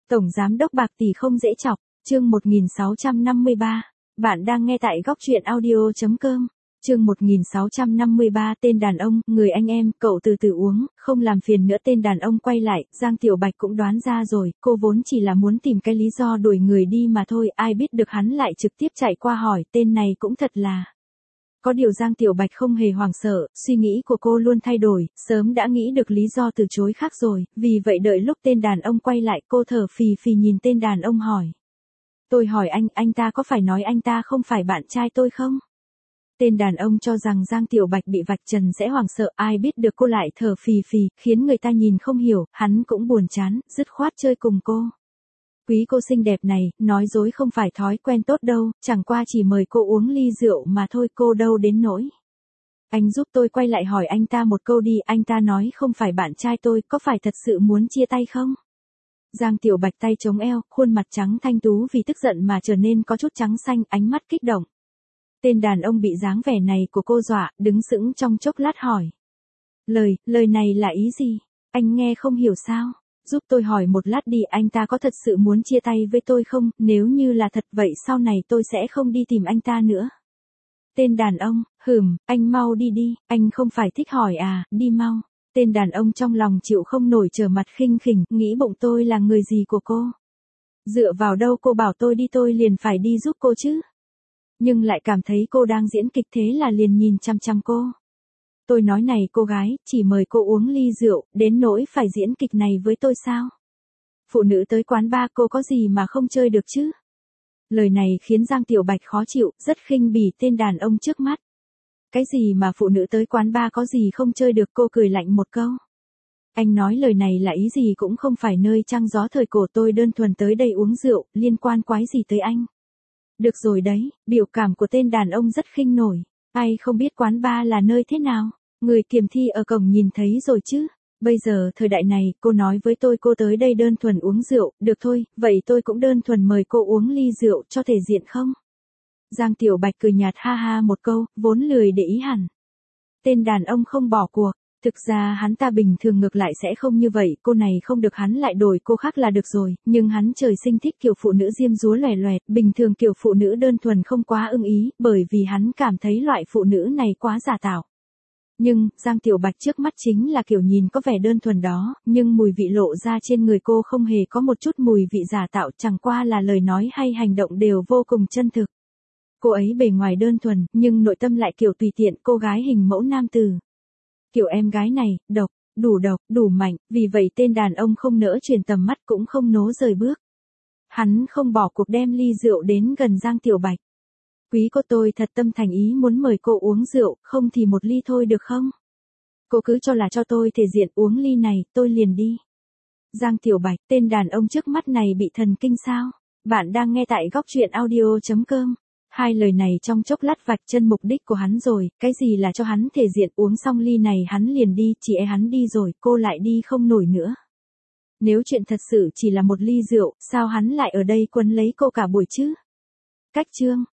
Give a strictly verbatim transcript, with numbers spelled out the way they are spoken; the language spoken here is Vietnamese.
Tổng giám đốc bạc tỷ không dễ chọc, chương một nghìn sáu trăm năm mươi ba. Bạn đang nghe tại góc truyện audio chấm com. Chương một nghìn sáu trăm năm mươi ba tên đàn ông, người anh em, cậu từ từ uống, không làm phiền nữa. Tên đàn ông quay lại, Giang Tiểu Bạch cũng đoán ra rồi, cô vốn chỉ là muốn tìm cái lý do đuổi người đi mà thôi, ai biết được hắn lại trực tiếp chạy qua hỏi, tên này cũng thật là... Có điều Giang Tiểu Bạch không hề hoảng sợ, suy nghĩ của cô luôn thay đổi, sớm đã nghĩ được lý do từ chối khác rồi, vì vậy đợi lúc tên đàn ông quay lại cô thở phì phì nhìn tên đàn ông hỏi. Tôi hỏi anh, anh ta có phải nói anh ta không phải bạn trai tôi không? Tên đàn ông cho rằng Giang Tiểu Bạch bị vạch trần sẽ hoảng sợ, ai biết được cô lại thở phì phì, khiến người ta nhìn không hiểu, hắn cũng buồn chán, dứt khoát chơi cùng cô. Quý cô xinh đẹp này, nói dối không phải thói quen tốt đâu, chẳng qua chỉ mời cô uống ly rượu mà thôi, cô đâu đến nỗi. Anh giúp tôi quay lại hỏi anh ta một câu đi, anh ta nói không phải bạn trai tôi, có phải thật sự muốn chia tay không? Giang Tiểu Bạch tay chống eo, khuôn mặt trắng thanh tú vì tức giận mà trở nên có chút trắng xanh, ánh mắt kích động. Tên đàn ông bị dáng vẻ này của cô dọa, đứng sững trong chốc lát hỏi. Lời, lời này là ý gì? Anh nghe không hiểu sao? Giúp tôi hỏi một lát đi, anh ta có thật sự muốn chia tay với tôi không? Nếu như là thật vậy sau này tôi sẽ không đi tìm anh ta nữa. Tên đàn ông, hừm, anh mau đi đi, anh không phải thích hỏi à, đi mau. Tên đàn ông trong lòng chịu không nổi, trở mặt khinh khỉnh, nghĩ bụng tôi là người gì của cô? Dựa vào đâu cô bảo tôi đi tôi liền phải đi giúp cô chứ? Nhưng lại cảm thấy cô đang diễn kịch thế là liền nhìn chăm chăm cô. Tôi nói này cô gái, chỉ mời cô uống ly rượu, đến nỗi phải diễn kịch này với tôi sao? Phụ nữ tới quán bar cô có gì mà không chơi được chứ? Lời này khiến Giang Tiểu Bạch khó chịu, rất khinh bỉ tên đàn ông trước mắt. Cái gì mà phụ nữ tới quán bar có gì không chơi được, cô cười lạnh một câu. Anh nói lời này là ý gì, cũng không phải nơi trăng gió thời cổ, tôi đơn thuần tới đây uống rượu, liên quan quái gì tới anh? Được rồi đấy, biểu cảm của tên đàn ông rất khinh nổi. Ai không biết quán bar là nơi thế nào? Người kiểm thi ở cổng nhìn thấy rồi chứ. Bây giờ thời đại này, cô nói với tôi cô tới đây đơn thuần uống rượu, được thôi, vậy tôi cũng đơn thuần mời cô uống ly rượu, cho thể diện không? Giang Tiểu Bạch cười nhạt ha ha một câu, vốn lười để ý hẳn. Tên đàn ông không bỏ cuộc. Thực ra hắn ta bình thường ngược lại sẽ không như vậy, cô này không được hắn lại đổi cô khác là được rồi, nhưng hắn trời sinh thích kiểu phụ nữ diêm dúa lòe loẹt, bình thường kiểu phụ nữ đơn thuần không quá ưng ý, bởi vì hắn cảm thấy loại phụ nữ này quá giả tạo. Nhưng, Giang Tiểu Bạch trước mắt chính là kiểu nhìn có vẻ đơn thuần đó, nhưng mùi vị lộ ra trên người cô không hề có một chút mùi vị giả tạo, chẳng qua là lời nói hay hành động đều vô cùng chân thực. Cô ấy bề ngoài đơn thuần, nhưng nội tâm lại kiểu tùy tiện, cô gái hình mẫu nam tử. Kiểu em gái này, độc, đủ độc, đủ mạnh, vì vậy tên đàn ông không nỡ chuyển tầm mắt cũng không nố rời bước. Hắn không bỏ cuộc đem ly rượu đến gần Giang Tiểu Bạch. Quý cô, tôi thật tâm thành ý muốn mời cô uống rượu, không thì một ly thôi được không? Cô cứ cho là cho tôi thể diện uống ly này, tôi liền đi. Giang Tiểu Bạch, tên đàn ông trước mắt này bị thần kinh sao? Bạn đang nghe tại góc truyện audio chấm com. Hai lời này trong chốc lát vạch chân mục đích của hắn rồi, cái gì là cho hắn thể diện, uống xong ly này hắn liền đi, chỉ e hắn đi rồi, cô lại đi không nổi nữa. Nếu chuyện thật sự chỉ là một ly rượu, sao hắn lại ở đây quấn lấy cô cả buổi chứ? Cách chương.